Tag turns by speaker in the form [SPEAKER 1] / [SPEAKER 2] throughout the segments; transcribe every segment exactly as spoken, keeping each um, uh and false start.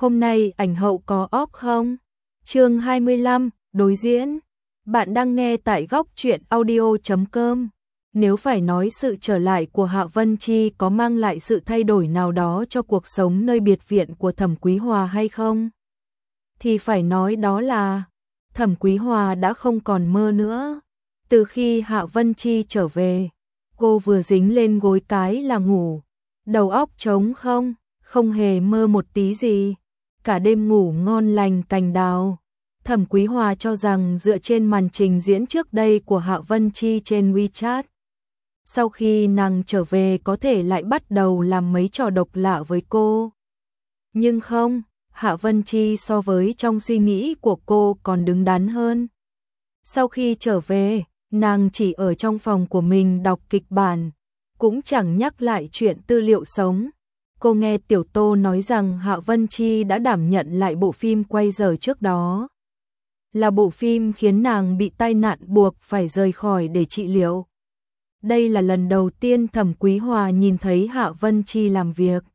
[SPEAKER 1] hôm nay ảnh hậu có off không? Chương hai mươi lăm, đối diễn. Bạn đang nghe tại góc truyện audio chấm com. Nếu phải nói sự trở lại của Hạ Vân Chi có mang lại sự thay đổi nào đó cho cuộc sống nơi biệt viện của Thẩm Quý Hòa hay không? Thì phải nói đó là Thẩm Quý Hòa đã không còn mơ nữa. Từ khi Hạ Vân Chi trở về, cô vừa dính lên gối cái là ngủ. Đầu óc trống không, không hề mơ một tí gì. Cả đêm ngủ ngon lành cành đào. Thẩm Quý Hòa cho rằng dựa trên màn trình diễn trước đây của Hạ Vân Chi trên WeChat, sau khi nàng trở về có thể lại bắt đầu làm mấy trò độc lạ với cô. Nhưng không, Hạ Vân Chi so với trong suy nghĩ của cô còn đứng đắn hơn. Sau khi trở về, nàng chỉ ở trong phòng của mình đọc kịch bản, cũng chẳng nhắc lại chuyện tư liệu sống. Cô nghe Tiểu Tô nói rằng Hạ Vân Chi đã đảm nhận lại bộ phim quay giờ trước đó. Là bộ phim khiến nàng bị tai nạn buộc phải rời khỏi để trị liệu. Đây là lần đầu tiên Thẩm Quý Hòa nhìn thấy Hạ Vân Chi làm việc.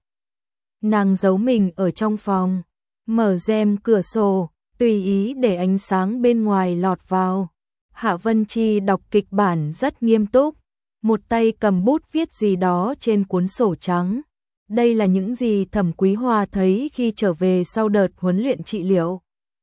[SPEAKER 1] Nàng giấu mình ở trong phòng, mở rèm cửa sổ, tùy ý để ánh sáng bên ngoài lọt vào. Hạ Vân Chi đọc kịch bản rất nghiêm túc, một tay cầm bút viết gì đó trên cuốn sổ trắng. Đây là những gì Thẩm Quý Hòa thấy khi trở về sau đợt huấn luyện trị liệu.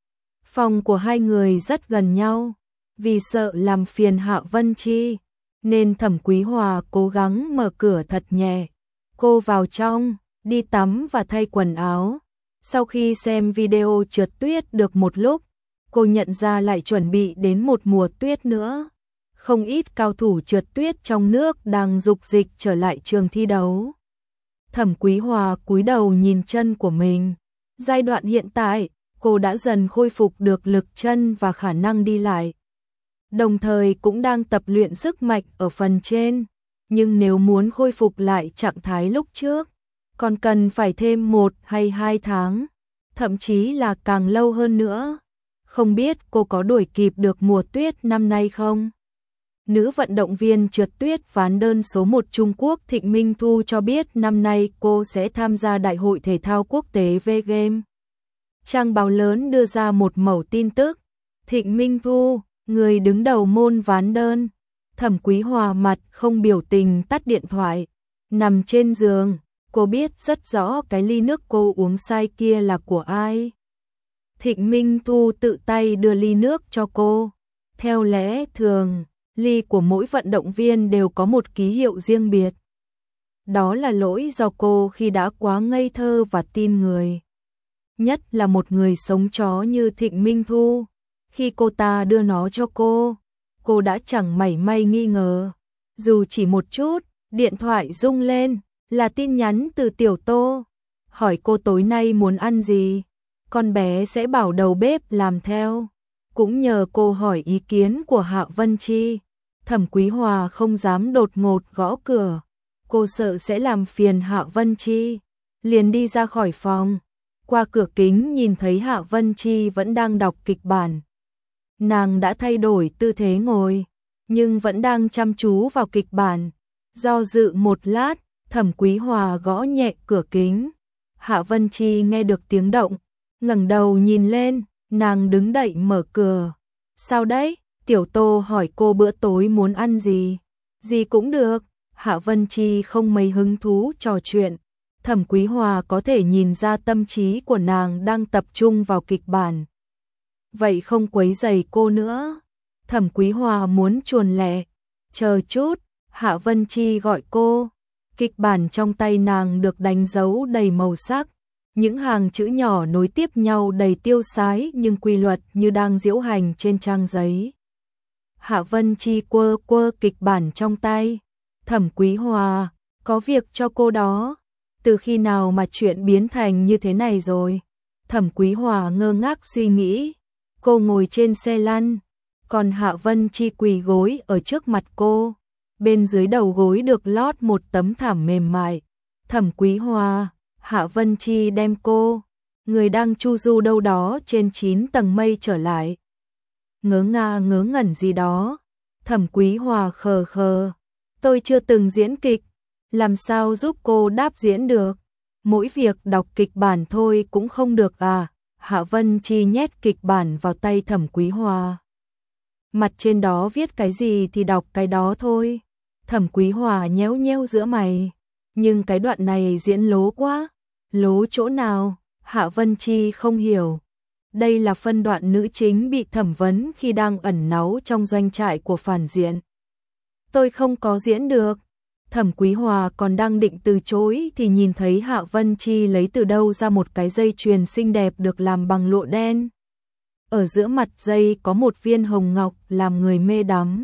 [SPEAKER 1] Phòng của hai người rất gần nhau, vì sợ làm phiền Hạ Vân Chi, nên Thẩm Quý Hòa cố gắng mở cửa thật nhẹ. Cô vào trong, đi tắm và thay quần áo. Sau khi xem video trượt tuyết được một lúc, cô nhận ra lại chuẩn bị đến một mùa tuyết nữa. Không ít cao thủ trượt tuyết trong nước đang dục dịch trở lại trường thi đấu. Thẩm Quý Hòa cúi đầu nhìn chân của mình. Giai đoạn hiện tại, cô đã dần khôi phục được lực chân và khả năng đi lại. Đồng thời cũng đang tập luyện sức mạnh ở phần trên. Nhưng nếu muốn khôi phục lại trạng thái lúc trước, còn cần phải thêm một hay hai tháng, thậm chí là càng lâu hơn nữa. Không biết cô có đuổi kịp được mùa tuyết năm nay không? Nữ vận động viên trượt tuyết ván đơn số một Trung Quốc Thịnh Minh Thu cho biết năm nay cô sẽ tham gia Đại hội Thể thao Quốc tế V-Game. Trang báo lớn đưa ra một mẩu tin tức. Thịnh Minh Thu, người đứng đầu môn ván đơn. Thẩm Quý Hòa mặt không biểu tình tắt điện thoại. Nằm trên giường, cô biết rất rõ cái ly nước cô uống sai kia là của ai. Thịnh Minh Thu tự tay đưa ly nước cho cô. Theo lẽ thường, ly của mỗi vận động viên đều có một ký hiệu riêng biệt. Đó là lỗi do cô khi đã quá ngây thơ và tin người. Nhất là một người sống chó như Thịnh Minh Thu. Khi cô ta đưa nó cho cô, cô đã chẳng mảy may nghi ngờ. Dù chỉ một chút, điện thoại rung lên, là tin nhắn từ Tiểu Tô. Hỏi cô tối nay muốn ăn gì, con bé sẽ bảo đầu bếp làm theo. Cũng nhờ cô hỏi ý kiến của Hạ Vân Chi, Thẩm Quý Hòa không dám đột ngột gõ cửa. Cô sợ sẽ làm phiền Hạ Vân Chi, liền đi ra khỏi phòng. Qua cửa kính nhìn thấy Hạ Vân Chi vẫn đang đọc kịch bản. Nàng đã thay đổi tư thế ngồi, nhưng vẫn đang chăm chú vào kịch bản. Do dự một lát, Thẩm Quý Hòa gõ nhẹ cửa kính. Hạ Vân Chi nghe được tiếng động, ngẩng đầu nhìn lên, nàng đứng dậy mở cửa. Sao đấy? Tiểu Tô hỏi cô bữa tối muốn ăn gì? Gì cũng được. Hạ Vân Chi không mấy hứng thú trò chuyện. Thẩm Quý Hòa có thể nhìn ra tâm trí của nàng đang tập trung vào kịch bản. Vậy không quấy rầy cô nữa. Thẩm Quý Hòa muốn chuồn lẹ. Chờ chút, Hạ Vân Chi gọi cô. Kịch bản trong tay nàng được đánh dấu đầy màu sắc. Những hàng chữ nhỏ nối tiếp nhau đầy tiêu sái nhưng quy luật như đang diễu hành trên trang giấy. Hạ Vân Chi quơ quơ kịch bản trong tay. Thẩm Quý Hòa, có việc cho cô đó. Từ khi nào mà chuyện biến thành như thế này rồi? Thẩm Quý Hòa ngơ ngác suy nghĩ. Cô ngồi trên xe lăn, còn Hạ Vân Chi quỳ gối ở trước mặt cô. Bên dưới đầu gối được lót một tấm thảm mềm mại. Thẩm Quý Hòa, Hạ Vân Chi đem cô, người đang chu du đâu đó trên chín tầng mây trở lại. Ngớ nga ngớ ngẩn gì đó. Thẩm Quý Hòa khờ khờ. Tôi chưa từng diễn kịch, làm sao giúp cô đáp diễn được? mỗi việc đọc kịch bản thôi cũng không được à? Hạ Vân Chi nhét kịch bản vào tay Thẩm Quý Hòa. Mặt trên đó viết cái gì thì đọc cái đó thôi. Thẩm Quý Hòa nhéo nhéo giữa mày. Nhưng cái đoạn này diễn lố quá. Lố chỗ nào? Hạ Vân Chi không hiểu. Đây là phân đoạn nữ chính bị thẩm vấn khi đang ẩn náu trong doanh trại của phản diện. Tôi không có diễn được. Thẩm Quý Hòa còn đang định từ chối thì nhìn thấy Hạ Vân Chi lấy từ đâu ra một cái dây chuyền xinh đẹp được làm bằng lụa đen. Ở giữa mặt dây có một viên hồng ngọc làm người mê đắm.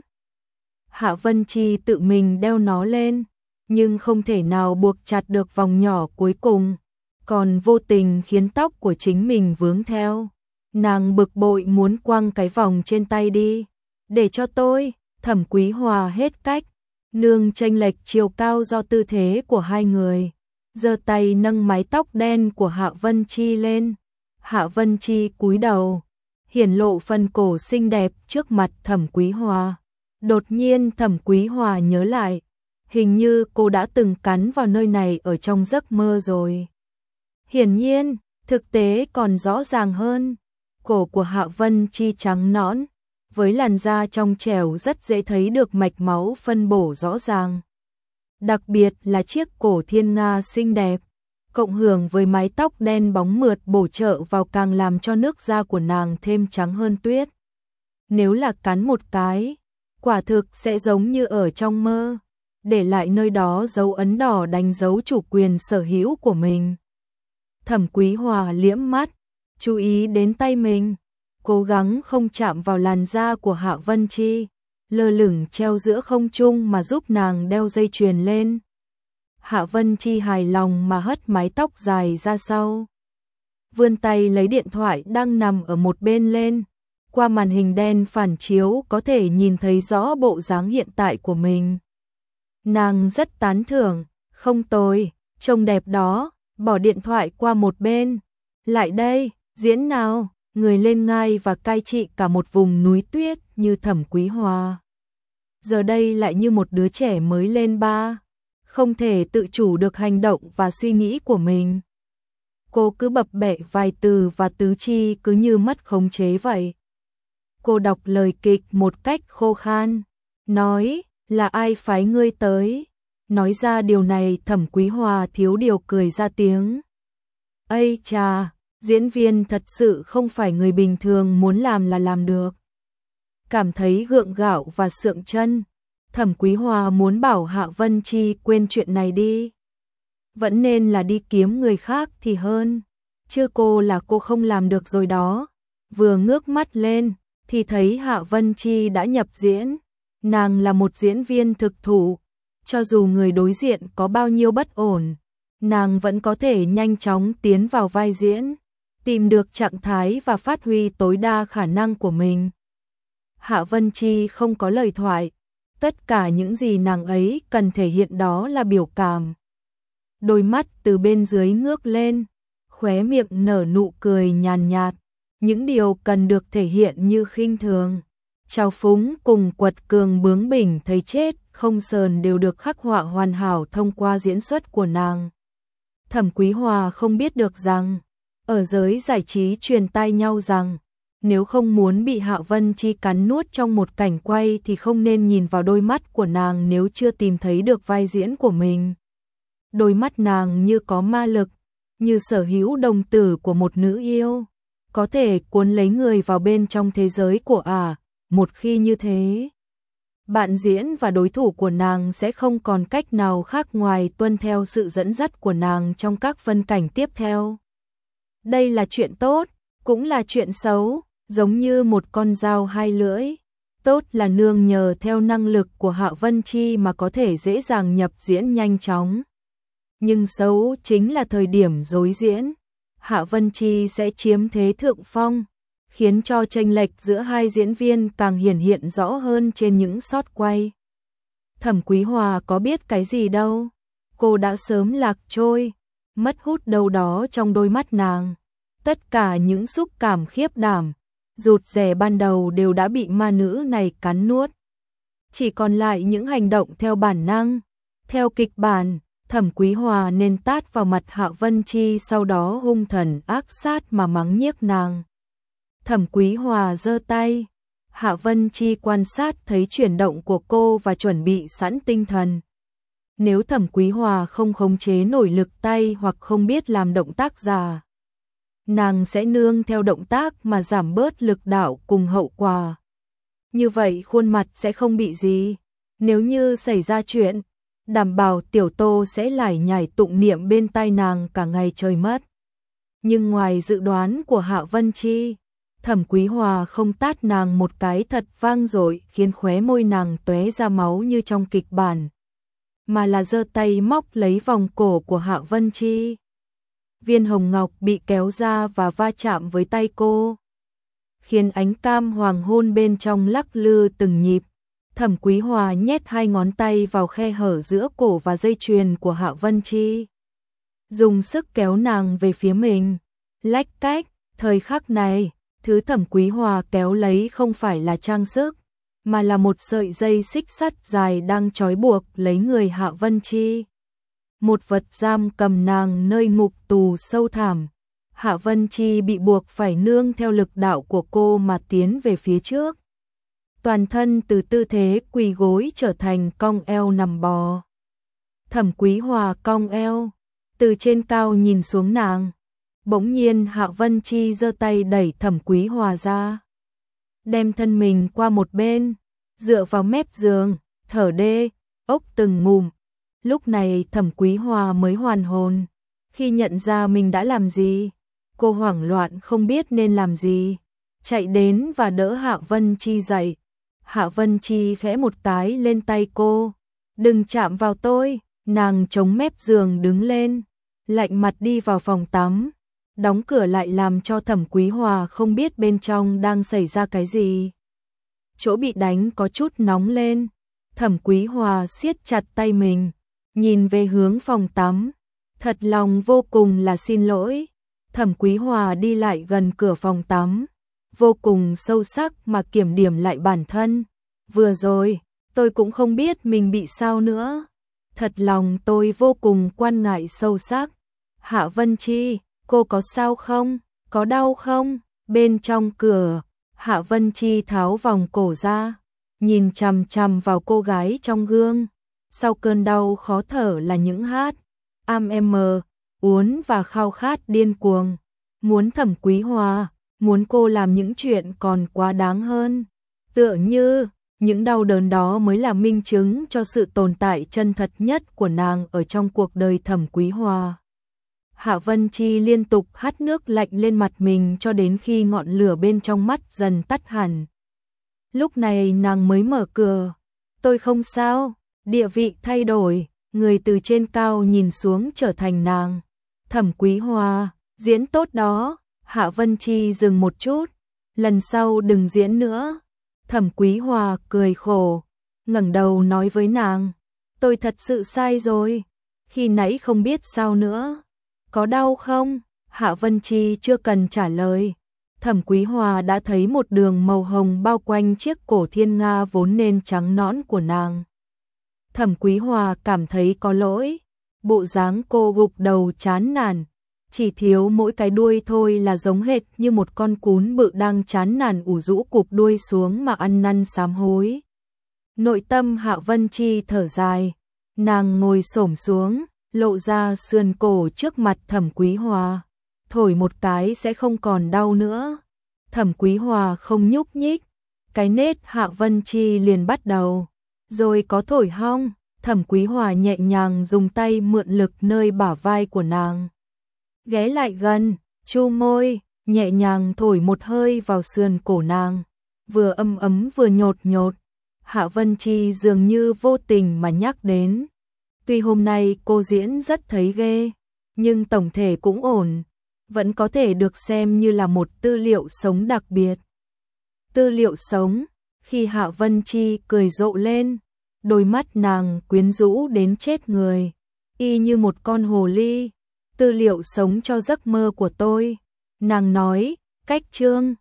[SPEAKER 1] Hạ Vân Chi tự mình đeo nó lên, nhưng không thể nào buộc chặt được vòng nhỏ cuối cùng, còn vô tình khiến tóc của chính mình vướng theo. Nàng bực bội muốn quăng cái vòng trên tay đi. Để cho tôi. Thẩm Quý Hòa hết cách. Nương chênh lệch chiều cao do tư thế của hai người, giơ tay nâng mái tóc đen của Hạ Vân Chi lên. Hạ Vân Chi cúi đầu, hiển lộ phần cổ xinh đẹp trước mặt Thẩm Quý Hòa. Đột nhiên Thẩm Quý Hòa nhớ lại, hình như cô đã từng cắn vào nơi này ở trong giấc mơ rồi. Hiển nhiên, thực tế còn rõ ràng hơn. Cổ của Hạ Vân Chi trắng nõn, với làn da trong trẻo rất dễ thấy được mạch máu phân bổ rõ ràng. Đặc biệt là chiếc cổ thiên nga xinh đẹp, cộng hưởng với mái tóc đen bóng mượt bổ trợ vào càng làm cho nước da của nàng thêm trắng hơn tuyết. Nếu là cắn một cái, quả thực sẽ giống như ở trong mơ, để lại nơi đó dấu ấn đỏ đánh dấu chủ quyền sở hữu của mình. Thẩm Quý Hòa liễm mắt, chú ý đến tay mình, cố gắng không chạm vào làn da của Hạ Vân Chi, lơ lửng treo giữa không trung mà giúp nàng đeo dây chuyền lên. Hạ Vân Chi hài lòng mà hất mái tóc dài ra sau, vươn tay lấy điện thoại đang nằm ở một bên lên. Qua màn hình đen phản chiếu có thể nhìn thấy rõ bộ dáng hiện tại của mình. Nàng rất tán thưởng, không tồi, trông đẹp đó, bỏ điện thoại qua một bên. Lại đây, diễn nào, người lên ngai và cai trị cả một vùng núi tuyết như Thẩm Quý Hòa. Giờ đây lại như một đứa trẻ mới lên ba, không thể tự chủ được hành động và suy nghĩ của mình. Cô cứ bập bẹ vài từ và tứ chi cứ như mất khống chế vậy. Cô đọc lời kịch một cách khô khan, nói, là ai phái ngươi tới? Nói ra điều này Thẩm Quý Hòa thiếu điều cười ra tiếng. Ây chà, diễn viên thật sự không phải người bình thường muốn làm là làm được. Cảm thấy gượng gạo và sượng chân, Thẩm Quý Hòa muốn bảo Hạ Vân Chi quên chuyện này đi. Vẫn nên là đi kiếm người khác thì hơn, chứ cô là cô không làm được rồi đó. Vừa ngước mắt lên, thì thấy Hạ Vân Chi đã nhập diễn. Nàng là một diễn viên thực thụ, cho dù người đối diện có bao nhiêu bất ổn, nàng vẫn có thể nhanh chóng tiến vào vai diễn, tìm được trạng thái và phát huy tối đa khả năng của mình. Hạ Vân Chi không có lời thoại, tất cả những gì nàng ấy cần thể hiện đó là biểu cảm. Đôi mắt từ bên dưới ngước lên, khóe miệng nở nụ cười nhàn nhạt, những điều cần được thể hiện như khinh thường, trào phúng cùng quật cường bướng bỉnh thấy chết không sờn đều được khắc họa hoàn hảo thông qua diễn xuất của nàng. Thẩm Quý Hòa không biết được rằng, ở giới giải trí truyền tai nhau rằng, nếu không muốn bị Hạ Vân Chi cắn nuốt trong một cảnh quay thì không nên nhìn vào đôi mắt của nàng nếu chưa tìm thấy được vai diễn của mình. Đôi mắt nàng như có ma lực, như sở hữu đồng tử của một nữ yêu, có thể cuốn lấy người vào bên trong thế giới của ả. Một khi như thế, bạn diễn và đối thủ của nàng sẽ không còn cách nào khác ngoài tuân theo sự dẫn dắt của nàng trong các phân cảnh tiếp theo. Đây là chuyện tốt, cũng là chuyện xấu, giống như một con dao hai lưỡi. Tốt là nương nhờ theo năng lực của Hạ Vân Chi mà có thể dễ dàng nhập diễn nhanh chóng. Nhưng xấu chính là thời điểm rối diễn, Hạ Vân Chi sẽ chiếm thế thượng phong, khiến cho chênh lệch giữa hai diễn viên càng hiển hiện rõ hơn trên những shot quay. Thẩm Quý Hòa có biết cái gì đâu, cô đã sớm lạc trôi, mất hút đâu đó trong đôi mắt nàng. Tất cả những xúc cảm khiếp đảm, rụt rè ban đầu đều đã bị ma nữ này cắn nuốt. Chỉ còn lại những hành động theo bản năng, theo kịch bản, Thẩm Quý Hòa nên tát vào mặt Hạ Vân Chi, sau đó hung thần ác sát mà mắng nhiếc nàng. Thẩm Quý Hòa giơ tay, Hạ Vân Chi quan sát thấy chuyển động của cô và chuẩn bị sẵn tinh thần. Nếu Thẩm Quý Hòa không khống chế nổi lực tay hoặc không biết làm động tác giả, nàng sẽ nương theo động tác mà giảm bớt lực đạo cùng hậu quả. Như vậy khuôn mặt sẽ không bị gì. Nếu như xảy ra chuyện, đảm bảo Tiểu Tô sẽ lải nhải tụng niệm bên tai nàng cả ngày trời mất. Nhưng ngoài dự đoán của Hạ Vân Chi, Thẩm Quý Hòa không tát nàng một cái thật vang dội khiến khóe môi nàng tóe ra máu như trong kịch bản, mà là giơ tay móc lấy vòng cổ của Hạ Vân Chi. Viên hồng ngọc bị kéo ra và va chạm với tay cô, khiến ánh cam hoàng hôn bên trong lắc lư từng nhịp. Thẩm Quý Hòa nhét hai ngón tay vào khe hở giữa cổ và dây chuyền của Hạ Vân Chi, dùng sức kéo nàng về phía mình. Lách cách, thời khắc này, thứ Thẩm Quý Hòa kéo lấy không phải là trang sức, mà là một sợi dây xích sắt dài đang trói buộc lấy người Hạ Vân Chi. Một vật giam cầm nàng nơi ngục tù sâu thẳm. Hạ Vân Chi bị buộc phải nương theo lực đạo của cô mà tiến về phía trước. Toàn thân từ tư thế quỳ gối trở thành cong eo nằm bò. Thẩm Quý Hòa cong eo, từ trên cao nhìn xuống nàng. Bỗng nhiên Hạ Vân Chi giơ tay đẩy Thẩm Quý Hòa ra, đem thân mình qua một bên, dựa vào mép giường, thở đê, ốc từng ngụm. Lúc này Thẩm Quý Hòa mới hoàn hồn, khi nhận ra mình đã làm gì. Cô hoảng loạn không biết nên làm gì, chạy đến và đỡ Hạ Vân Chi dậy. Hạ Vân Chi khẽ một cái lên tay cô, đừng chạm vào tôi. Nàng chống mép giường đứng lên, lạnh mặt đi vào phòng tắm, đóng cửa lại làm cho Thẩm Quý Hòa không biết bên trong đang xảy ra cái gì. Chỗ bị đánh có chút nóng lên, Thẩm Quý Hòa siết chặt tay mình, nhìn về hướng phòng tắm, thật lòng vô cùng là xin lỗi. Thẩm Quý Hòa đi lại gần cửa phòng tắm, vô cùng sâu sắc mà kiểm điểm lại bản thân. Vừa rồi, tôi cũng không biết mình bị sao nữa. Thật lòng tôi vô cùng quan ngại sâu sắc. Hạ Vân Chi, cô có sao không? Có đau không? Bên trong cửa, Hạ Vân Chi tháo vòng cổ ra, nhìn chằm chằm vào cô gái trong gương. Sau cơn đau khó thở là những hát, am em mờ, uốn và khao khát điên cuồng. Muốn Thẩm Quý Hòa, muốn cô làm những chuyện còn quá đáng hơn. Tựa như, những đau đớn đó mới là minh chứng cho sự tồn tại chân thật nhất của nàng ở trong cuộc đời Thẩm Quý Hòa. Hạ Vân Chi liên tục hắt nước lạnh lên mặt mình cho đến khi ngọn lửa bên trong mắt dần tắt hẳn. Lúc này nàng mới mở cửa. Tôi không sao, địa vị thay đổi, người từ trên cao nhìn xuống trở thành nàng. Thẩm Quý Hòa, diễn tốt đó. Hạ Vân Chi dừng một chút, lần sau đừng diễn nữa. Thẩm Quý Hòa cười khổ, ngẩng đầu nói với nàng, tôi thật sự sai rồi, khi nãy không biết sao nữa. Có đau không? Hạ Vân Chi chưa cần trả lời, Thẩm Quý Hòa đã thấy một đường màu hồng bao quanh chiếc cổ thiên nga vốn nên trắng nõn của nàng. Thẩm Quý Hòa cảm thấy có lỗi, bộ dáng cô gục đầu chán nản, chỉ thiếu mỗi cái đuôi thôi là giống hệt như một con cún bự đang chán nản ủ rũ cụp đuôi xuống mà ăn năn sám hối. Nội tâm Hạ Vân Chi thở dài, nàng ngồi xổm xuống, lộ ra sườn cổ trước mặt Thẩm Quý Hòa, thổi một cái sẽ không còn đau nữa. Thẩm Quý Hòa không nhúc nhích, cái nết Hạ Vân Chi liền bắt đầu. Rồi có thổi hong, Thẩm Quý Hòa nhẹ nhàng dùng tay mượn lực nơi bả vai của nàng. Ghé lại gần, chu môi, nhẹ nhàng thổi một hơi vào sườn cổ nàng, vừa ấm ấm vừa nhột nhột. Hạ Vân Chi dường như vô tình mà nhắc đến. Tuy hôm nay cô diễn rất thấy ghê, nhưng tổng thể cũng ổn, vẫn có thể được xem như là một tư liệu sống đặc biệt. Tư liệu sống, khi Hạ Vân Chi cười rộ lên, đôi mắt nàng quyến rũ đến chết người, y như một con hồ ly. Tư liệu sống cho giấc mơ của tôi, nàng nói, cách chương.